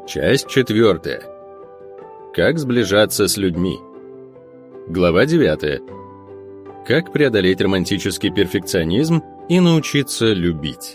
Часть 4. Как сближаться с людьми. Глава 9. Как преодолеть романтический перфекционизм и научиться любить.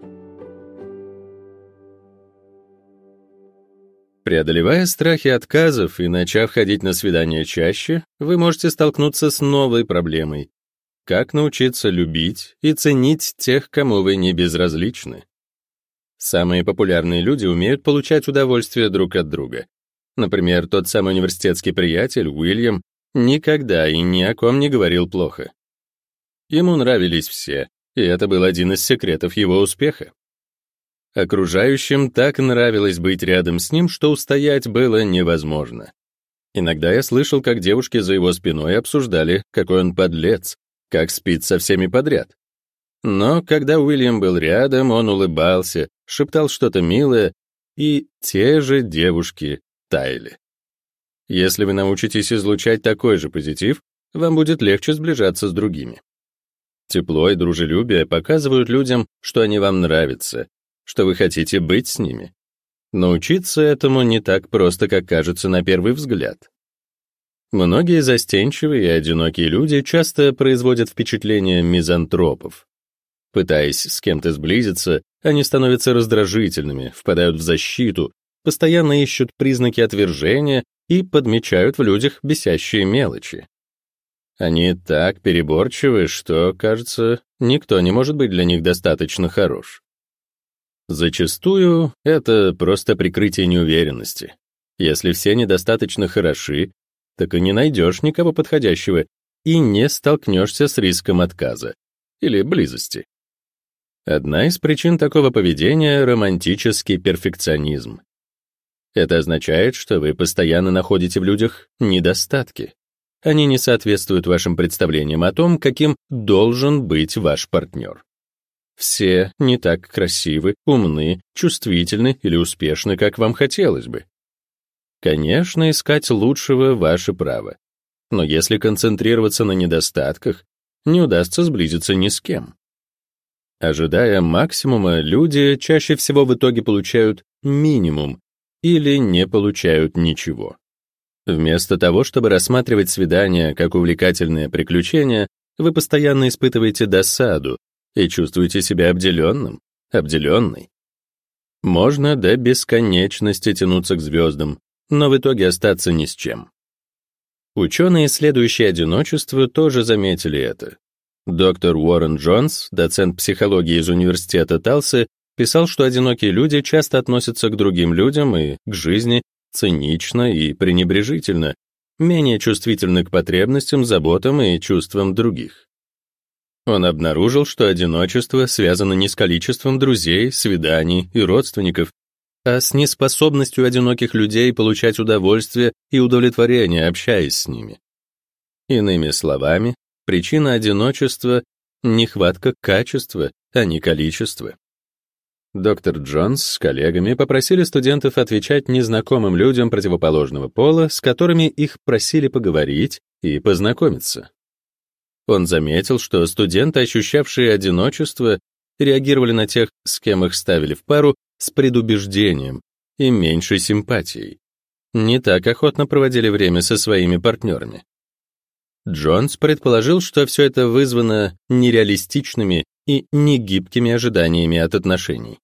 Преодолевая страхи отказов и начав ходить на свидания чаще, вы можете столкнуться с новой проблемой. Как научиться любить и ценить тех, кому вы не безразличны? Самые популярные люди умеют получать удовольствие друг от друга. Например, тот самый университетский приятель, Уильям, никогда и ни о ком не говорил плохо. Ему нравились все, и это был один из секретов его успеха. Окружающим так нравилось быть рядом с ним, что устоять было невозможно. Иногда я слышал, как девушки за его спиной обсуждали, какой он подлец, как спит со всеми подряд. Но когда Уильям был рядом, он улыбался, шептал что-то милое, и те же девушки таяли. Если вы научитесь излучать такой же позитив, вам будет легче сближаться с другими. Тепло и дружелюбие показывают людям, что они вам нравятся, что вы хотите быть с ними. Научиться этому не так просто, как кажется на первый взгляд. Многие застенчивые и одинокие люди часто производят впечатление мизантропов. Пытаясь с кем-то сблизиться, они становятся раздражительными, впадают в защиту, постоянно ищут признаки отвержения и подмечают в людях бесящие мелочи. Они так переборчивы, что, кажется, никто не может быть для них достаточно хорош. Зачастую это просто прикрытие неуверенности. Если все недостаточно хороши, так и не найдешь никого подходящего и не столкнешься с риском отказа или близости. Одна из причин такого поведения — романтический перфекционизм. Это означает, что вы постоянно находите в людях недостатки. Они не соответствуют вашим представлениям о том, каким должен быть ваш партнер. Все не так красивы, умны, чувствительны или успешны, как вам хотелось бы. Конечно, искать лучшего — ваше право. Но если концентрироваться на недостатках, не удастся сблизиться ни с кем. Ожидая максимума, люди чаще всего в итоге получают минимум или не получают ничего. Вместо того, чтобы рассматривать свидания как увлекательное приключение, вы постоянно испытываете досаду и чувствуете себя обделенной. Можно до бесконечности тянуться к звездам, но в итоге остаться ни с чем. Ученые, исследующие одиночество, тоже заметили это. Доктор Уоррен Джонс, доцент психологии из университета Талсы, писал, что одинокие люди часто относятся к другим людям и к жизни цинично и пренебрежительно, менее чувствительны к потребностям, заботам и чувствам других. Он обнаружил, что одиночество связано не с количеством друзей, свиданий и родственников, а с неспособностью одиноких людей получать удовольствие и удовлетворение, общаясь с ними. Иными словами, причина одиночества — нехватка качества, а не количества. Доктор Джонс с коллегами попросили студентов отвечать незнакомым людям противоположного пола, с которыми их просили поговорить и познакомиться. Он заметил, что студенты, ощущавшие одиночество, реагировали на тех, с кем их ставили в пару, с предубеждением и меньшей симпатией. Не так охотно проводили время со своими партнерами. Джонс предположил, что все это вызвано нереалистичными и негибкими ожиданиями от отношений.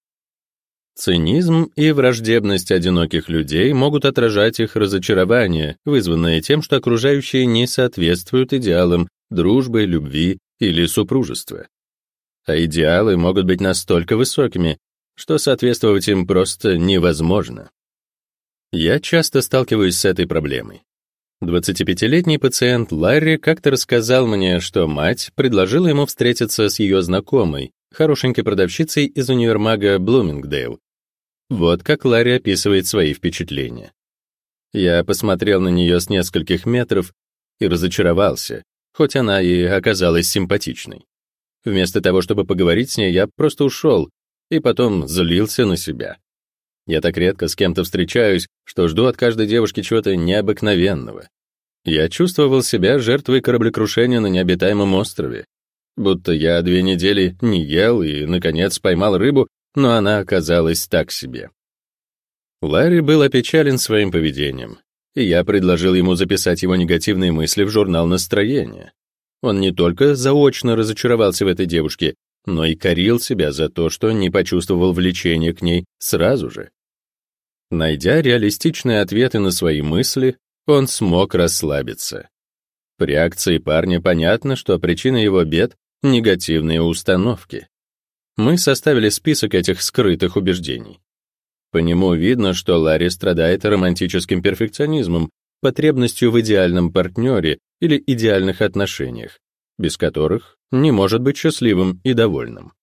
Цинизм и враждебность одиноких людей могут отражать их разочарование, вызванное тем, что окружающие не соответствуют идеалам дружбы, любви или супружества. А идеалы могут быть настолько высокими, что соответствовать им просто невозможно. Я часто сталкиваюсь с этой проблемой. 25-летний пациент Ларри как-то рассказал мне, что мать предложила ему встретиться с ее знакомой, хорошенькой продавщицей из универмага Блумингдейл. Вот как Ларри описывает свои впечатления. Я посмотрел на нее с нескольких метров и разочаровался, хоть она и оказалась симпатичной. Вместо того, чтобы поговорить с ней, я просто ушел и потом злился на себя. Я так редко с кем-то встречаюсь, что жду от каждой девушки чего-то необыкновенного. Я чувствовал себя жертвой кораблекрушения на необитаемом острове. Будто я 2 недели не ел и, наконец, поймал рыбу, но она оказалась так себе. Ларри был опечален своим поведением, и я предложил ему записать его негативные мысли в журнал настроения. Он не только заочно разочаровался в этой девушке, но и корил себя за то, что не почувствовал влечения к ней сразу же. Найдя реалистичные ответы на свои мысли, он смог расслабиться. По реакции парня понятно, что причина его бед — негативные установки. Мы составили список этих скрытых убеждений. По нему видно, что Ларри страдает романтическим перфекционизмом, потребностью в идеальном партнере или идеальных отношениях, без которых не может быть счастливым и довольным.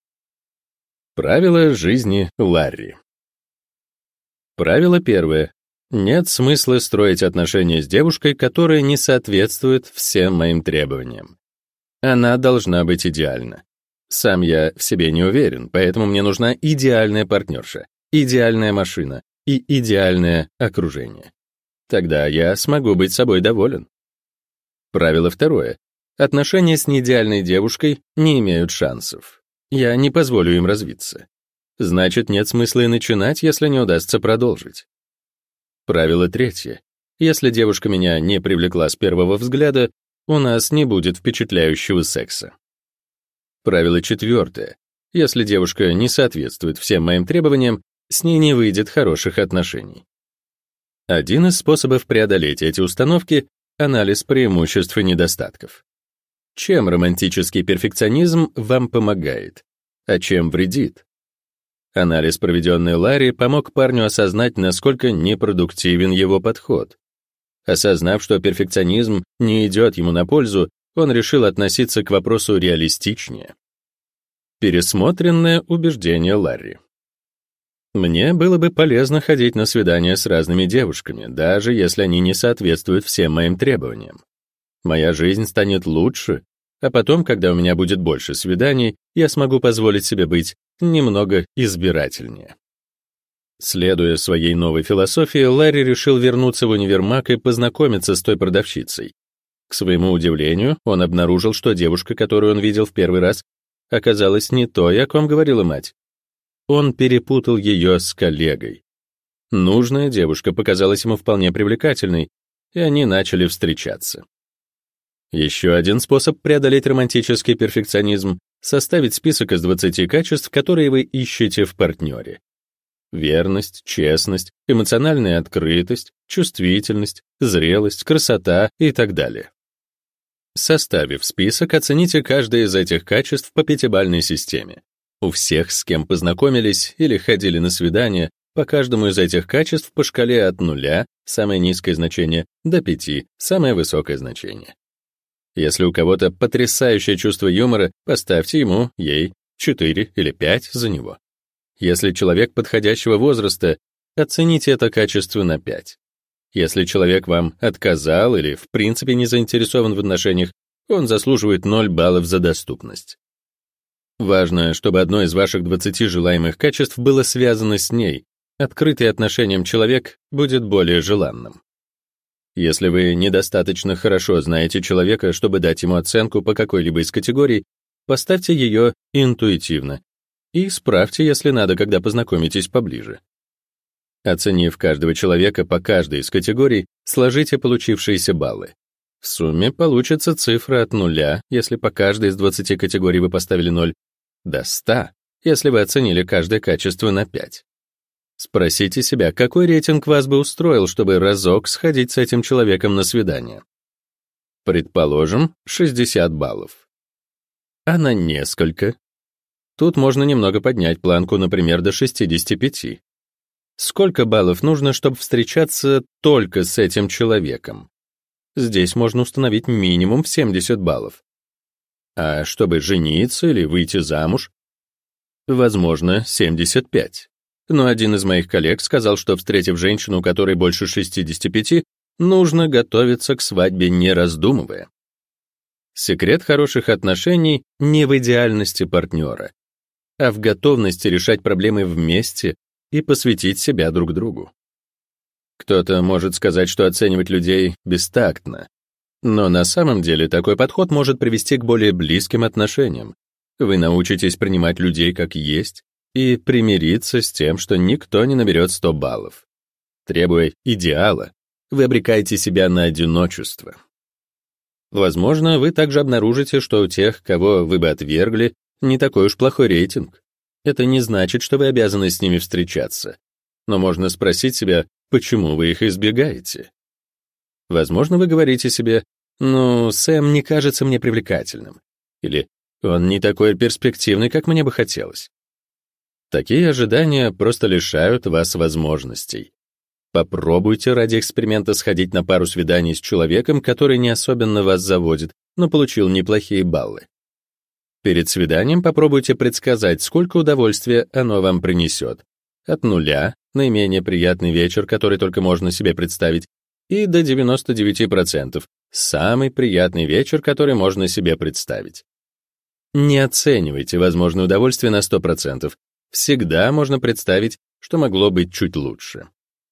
Правила жизни Ларри. Правило первое. Нет смысла строить отношения с девушкой, которая не соответствует всем моим требованиям. Она должна быть идеальна. Сам я в себе не уверен, поэтому мне нужна идеальная партнерша, идеальная машина и идеальное окружение. Тогда я смогу быть собой доволен. Правило второе. Отношения с неидеальной девушкой не имеют шансов. Я не позволю им развиться. Значит, нет смысла и начинать, если не удастся продолжить. Правило третье. Если девушка меня не привлекла с первого взгляда, у нас не будет впечатляющего секса. Правило четвертое. Если девушка не соответствует всем моим требованиям, с ней не выйдет хороших отношений. Один из способов преодолеть эти установки — анализ преимуществ и недостатков. Чем романтический перфекционизм вам помогает, а чем вредит? Анализ, проведенный Ларри, помог парню осознать, насколько непродуктивен его подход. Осознав, что перфекционизм не идет ему на пользу, он решил относиться к вопросу реалистичнее. Пересмотренное убеждение Ларри. Мне было бы полезно ходить на свидания с разными девушками, даже если они не соответствуют всем моим требованиям. Моя жизнь станет лучше, а потом, когда у меня будет больше свиданий, я смогу позволить себе быть немного избирательнее. Следуя своей новой философии, Ларри решил вернуться в универмаг и познакомиться с той продавщицей. К своему удивлению, он обнаружил, что девушка, которую он видел в первый раз, оказалась не той, о ком говорила мать. Он перепутал ее с коллегой. Нужная девушка показалась ему вполне привлекательной, и они начали встречаться. Еще один способ преодолеть романтический перфекционизм — составить список из 20 качеств, которые вы ищете в партнере. Верность, честность, эмоциональная открытость, чувствительность, зрелость, красота и так далее. Составив список, оцените каждое из этих качеств по пятибалльной системе. У всех, с кем познакомились или ходили на свидания, по каждому из этих качеств по шкале от 0, самое низкое значение, до 5, самое высокое значение. Если у кого-то потрясающее чувство юмора, поставьте ему, ей 4 или 5 за него. Если человек подходящего возраста, оцените это качество на 5. Если человек вам отказал или в принципе не заинтересован в отношениях, он заслуживает 0 баллов за доступность. Важно, чтобы одно из ваших 20 желаемых качеств было связано с ней. Открытый отношениям человек будет более желанным. Если вы недостаточно хорошо знаете человека, чтобы дать ему оценку по какой-либо из категорий, поставьте ее интуитивно и исправьте, если надо, когда познакомитесь поближе. Оценив каждого человека по каждой из категорий, сложите получившиеся баллы. В сумме получится цифра от 0, если по каждой из 20 категорий вы поставили 0, до 100, если вы оценили каждое качество на 5. Спросите себя, какой рейтинг вас бы устроил, чтобы разок сходить с этим человеком на свидание. Предположим, 60 баллов. А на несколько? Тут можно немного поднять планку, например, до 65. Сколько баллов нужно, чтобы встречаться только с этим человеком? Здесь можно установить минимум в 70 баллов. А чтобы жениться или выйти замуж? Возможно, 75. Но один из моих коллег сказал, что, встретив женщину, у которой больше 65, нужно готовиться к свадьбе, не раздумывая. Секрет хороших отношений не в идеальности партнера, а в готовности решать проблемы вместе и посвятить себя друг другу. Кто-то может сказать, что оценивать людей бестактно, но на самом деле такой подход может привести к более близким отношениям. Вы научитесь принимать людей как есть и примириться с тем, что никто не наберет 100 баллов. Требуя идеала, вы обрекаете себя на одиночество. Возможно, вы также обнаружите, что у тех, кого вы бы отвергли, не такой уж плохой рейтинг. Это не значит, что вы обязаны с ними встречаться. Но можно спросить себя, почему вы их избегаете. Возможно, вы говорите себе: «Ну, Сэм не кажется мне привлекательным». Или «Он не такой перспективный, как мне бы хотелось». Такие ожидания просто лишают вас возможностей. Попробуйте ради эксперимента сходить на пару свиданий с человеком, который не особенно вас заводит, но получил неплохие баллы. Перед свиданием попробуйте предсказать, сколько удовольствия оно вам принесет. От 0, наименее приятный вечер, который только можно себе представить, и до 99%, самый приятный вечер, который можно себе представить. Не оценивайте возможное удовольствие на 100%. Всегда можно представить, что могло быть чуть лучше.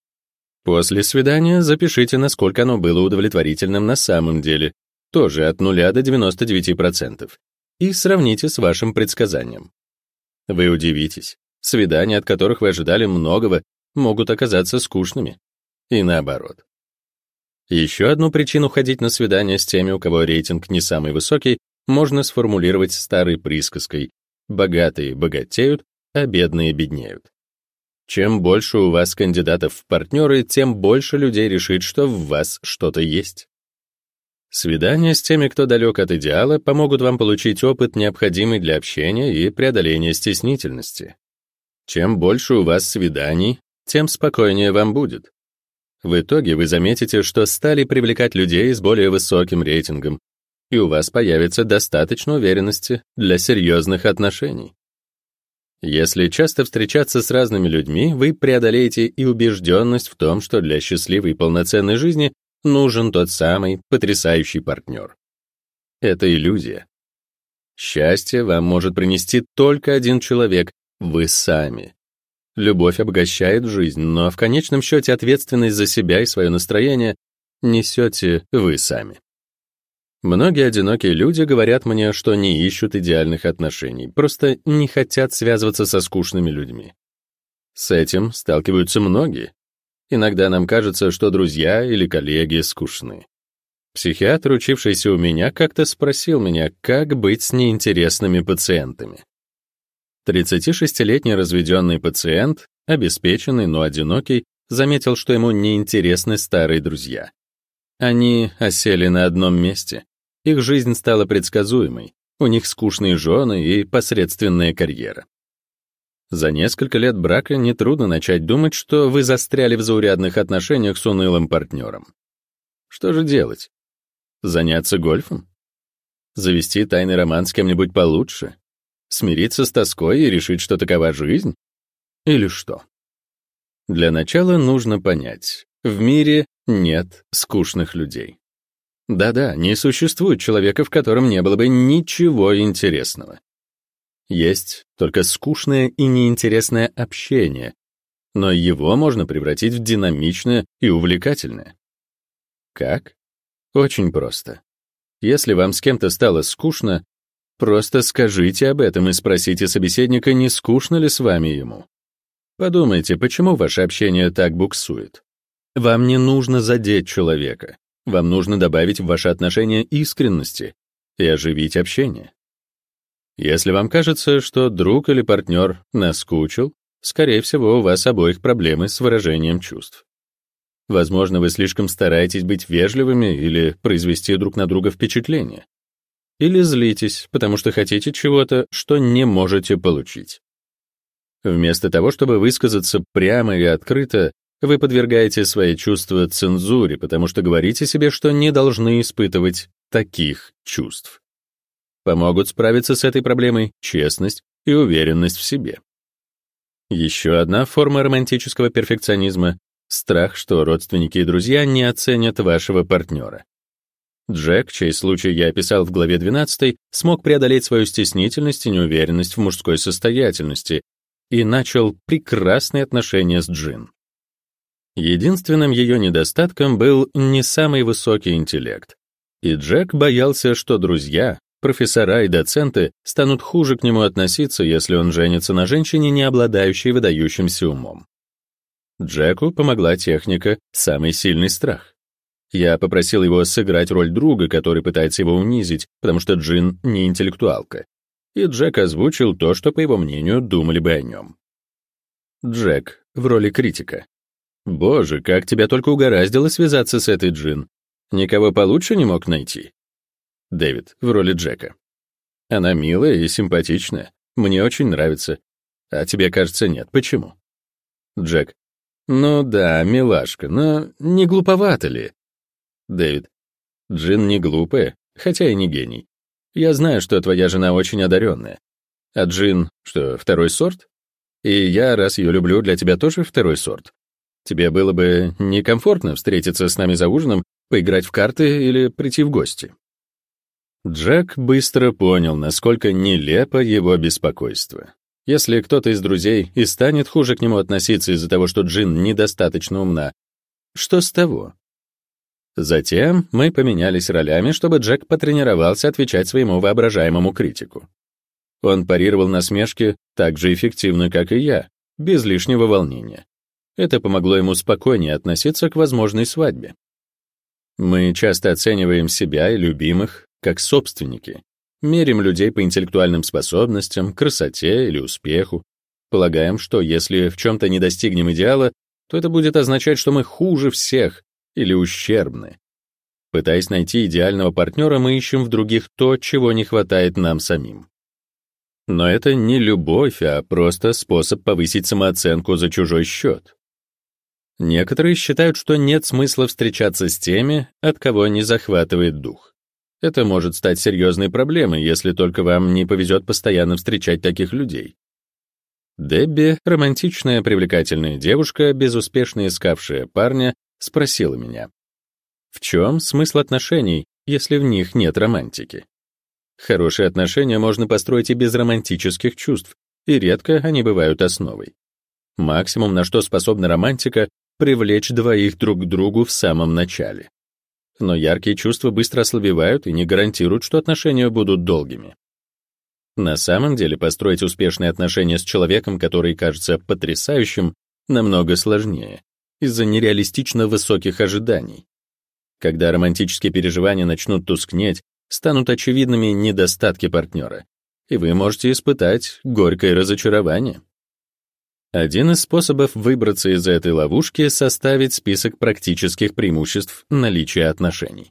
После свидания запишите, насколько оно было удовлетворительным на самом деле, тоже от 0 до 99%, и сравните с вашим предсказанием. Вы удивитесь, свидания, от которых вы ожидали многого, могут оказаться скучными. И наоборот. Еще одну причину ходить на свидания с теми, у кого рейтинг не самый высокий, можно сформулировать старой присказкой: «Богатые богатеют, а бедные беднеют». Чем больше у вас кандидатов в партнеры, тем больше людей решит, что в вас что-то есть. Свидания с теми, кто далек от идеала, помогут вам получить опыт, необходимый для общения и преодоления стеснительности. Чем больше у вас свиданий, тем спокойнее вам будет. В итоге вы заметите, что стали привлекать людей с более высоким рейтингом, и у вас появится достаточно уверенности для серьезных отношений. Если часто встречаться с разными людьми, вы преодолеете и убежденность в том, что для счастливой и полноценной жизни нужен тот самый потрясающий партнер. Это иллюзия. Счастье вам может принести только один человек — вы сами. Любовь обогащает жизнь, но в конечном счете ответственность за себя и свое настроение несете вы сами. Многие одинокие люди говорят мне, что не ищут идеальных отношений, просто не хотят связываться со скучными людьми. С этим сталкиваются многие. Иногда нам кажется, что друзья или коллеги скучны. Психиатр, учившийся у меня, как-то спросил меня, как быть с неинтересными пациентами. 36-летний разведенный пациент, обеспеченный, но одинокий, заметил, что ему неинтересны старые друзья. Они осели на одном месте. Их жизнь стала предсказуемой, у них скучные жены и посредственная карьера. За несколько лет брака нетрудно начать думать, что вы застряли в заурядных отношениях с унылым партнером. Что же делать? Заняться гольфом? Завести тайный роман с кем-нибудь получше? Смириться с тоской и решить, что такова жизнь? Или что? Для начала нужно понять, в мире нет скучных людей. Да-да, не существует человека, в котором не было бы ничего интересного. Есть только скучное и неинтересное общение, но его можно превратить в динамичное и увлекательное. Как? Очень просто. Если вам с кем-то стало скучно, просто скажите об этом и спросите собеседника, не скучно ли с вами ему. Подумайте, почему ваше общение так буксует. Вам не нужно задеть человека. Вам нужно добавить в ваши отношения искренности и оживить общение. Если вам кажется, что друг или партнер наскучил, скорее всего, у вас обоих проблемы с выражением чувств. Возможно, вы слишком стараетесь быть вежливыми или произвести друг на друга впечатление. Или злитесь, потому что хотите чего-то, что не можете получить. Вместо того, чтобы высказаться прямо и открыто, вы подвергаете свои чувства цензуре, потому что говорите себе, что не должны испытывать таких чувств. Помогут справиться с этой проблемой честность и уверенность в себе. Еще одна форма романтического перфекционизма — страх, что родственники и друзья не оценят вашего партнера. Джек, чей случай я описал в главе 12, смог преодолеть свою стеснительность и неуверенность в мужской состоятельности и начал прекрасные отношения с Джин. Единственным ее недостатком был не самый высокий интеллект, и Джек боялся, что друзья, профессора и доценты станут хуже к нему относиться, если он женится на женщине, не обладающей выдающимся умом. Джеку помогла техника «самый сильный страх». Я попросил его сыграть роль друга, который пытается его унизить, потому что Джин не интеллектуалка. И Джек озвучил то, что, по его мнению, думали бы о нем. Джек в роли критика. «Боже, как тебя только угораздило связаться с этой Джин. Никого получше не мог найти?» Дэвид в роли Джека. «Она милая и симпатичная. Мне очень нравится. А тебе, кажется, нет. Почему?» Джек. «Ну да, милашка, но не глуповато ли?» Дэвид. «Джин не глупая, хотя и не гений. Я знаю, что твоя жена очень одаренная. А Джин, что, второй сорт? И я, раз ее люблю, для тебя тоже второй сорт. Тебе было бы некомфортно встретиться с нами за ужином, поиграть в карты или прийти в гости». Джек быстро понял, насколько нелепо его беспокойство. Если кто-то из друзей и станет хуже к нему относиться из-за того, что Джин недостаточно умна, что с того? Затем мы поменялись ролями, чтобы Джек потренировался отвечать своему воображаемому критику. Он парировал насмешки так же эффективно, как и я, без лишнего волнения. Это помогло ему спокойнее относиться к возможной свадьбе. Мы часто оцениваем себя и любимых как собственники, мерим людей по интеллектуальным способностям, красоте или успеху, полагаем, что если в чем-то не достигнем идеала, то это будет означать, что мы хуже всех или ущербны. Пытаясь найти идеального партнера, мы ищем в других то, чего не хватает нам самим. Но это не любовь, а просто способ повысить самооценку за чужой счет. Некоторые считают, что нет смысла встречаться с теми, от кого не захватывает дух. Это может стать серьезной проблемой, если только вам не повезет постоянно встречать таких людей. Дебби, романтичная, привлекательная девушка, безуспешно искавшая парня, спросила меня: «В чем смысл отношений, если в них нет романтики?» Хорошие отношения можно построить и без романтических чувств, и редко они бывают основой. Максимум, на что способна романтика, привлечь двоих друг к другу в самом начале. Но яркие чувства быстро ослабевают и не гарантируют, что отношения будут долгими. На самом деле, построить успешные отношения с человеком, который кажется потрясающим, намного сложнее, из-за нереалистично высоких ожиданий. Когда романтические переживания начнут тускнеть, станут очевидными недостатки партнера, и вы можете испытать горькое разочарование. Один из способов выбраться из этой ловушки — составить список практических преимуществ наличия отношений.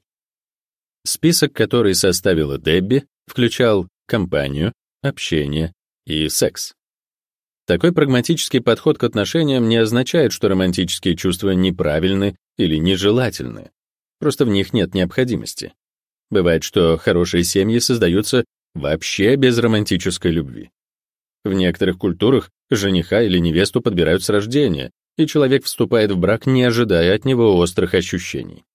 Список, который составила Дебби, включал компанию, общение и секс. Такой прагматический подход к отношениям не означает, что романтические чувства неправильны или нежелательны. Просто в них нет необходимости. Бывает, что хорошие семьи создаются вообще без романтической любви. В некоторых культурах жениха или невесту подбирают с рождения, и человек вступает в брак, не ожидая от него острых ощущений.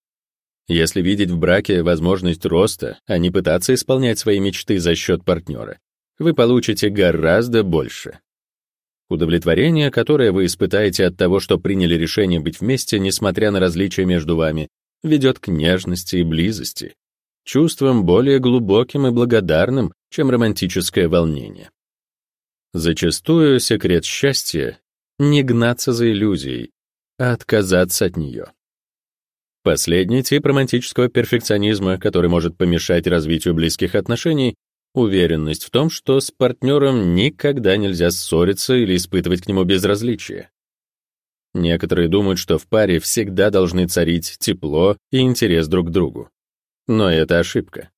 Если видеть в браке возможность роста, а не пытаться исполнять свои мечты за счет партнера, вы получите гораздо больше. Удовлетворение, которое вы испытаете от того, что приняли решение быть вместе, несмотря на различия между вами, ведет к нежности и близости, чувствам более глубоким и благодарным, чем романтическое волнение. Зачастую секрет счастья — не гнаться за иллюзией, а отказаться от нее. Последний тип романтического перфекционизма, который может помешать развитию близких отношений, уверенность в том, что с партнером никогда нельзя ссориться или испытывать к нему безразличие. Некоторые думают, что в паре всегда должны царить тепло и интерес друг к другу. Но это ошибка.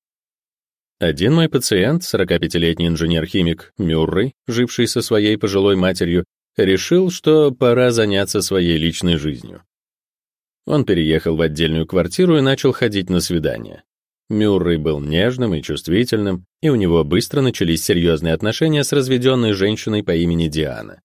Один мой пациент, 45-летний инженер-химик Мюррей, живший со своей пожилой матерью, решил, что пора заняться своей личной жизнью. Он переехал в отдельную квартиру и начал ходить на свидания. Мюррей был нежным и чувствительным, и у него быстро начались серьезные отношения с разведенной женщиной по имени Диана.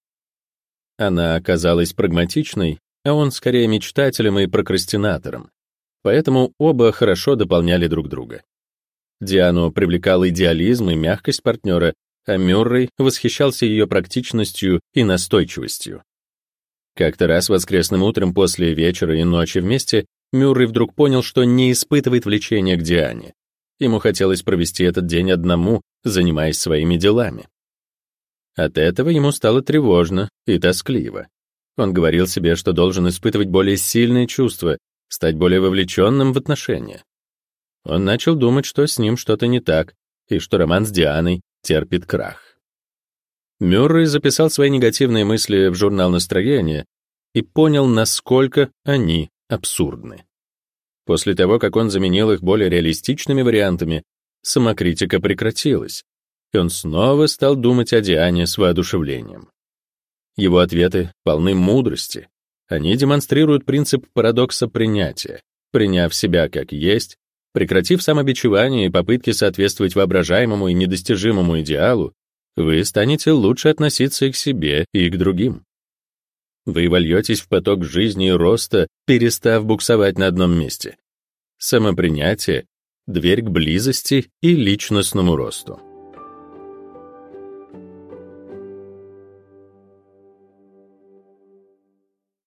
Она оказалась прагматичной, а он скорее мечтателем и прокрастинатором, поэтому оба хорошо дополняли друг друга. Диану привлекал идеализм и мягкость партнера, а Мюррей восхищался ее практичностью и настойчивостью. Как-то раз воскресным утром после вечера и ночи вместе Мюррей вдруг понял, что не испытывает влечения к Диане. Ему хотелось провести этот день одному, занимаясь своими делами. От этого ему стало тревожно и тоскливо. Он говорил себе, что должен испытывать более сильные чувства, стать более вовлеченным в отношения. Он начал думать, что с ним что-то не так, и что роман с Дианой терпит крах. Мюррей записал свои негативные мысли в журнал настроения и понял, насколько они абсурдны. После того, как он заменил их более реалистичными вариантами, самокритика прекратилась, и он снова стал думать о Диане с воодушевлением. Его ответы полны мудрости. Они демонстрируют принцип парадокса принятия. Приняв себя как есть, прекратив самобичевание и попытки соответствовать воображаемому и недостижимому идеалу, вы станете лучше относиться и к себе, и к другим. Вы вольетесь в поток жизни и роста, перестав буксовать на одном месте. Самопринятие — дверь к близости и личностному росту.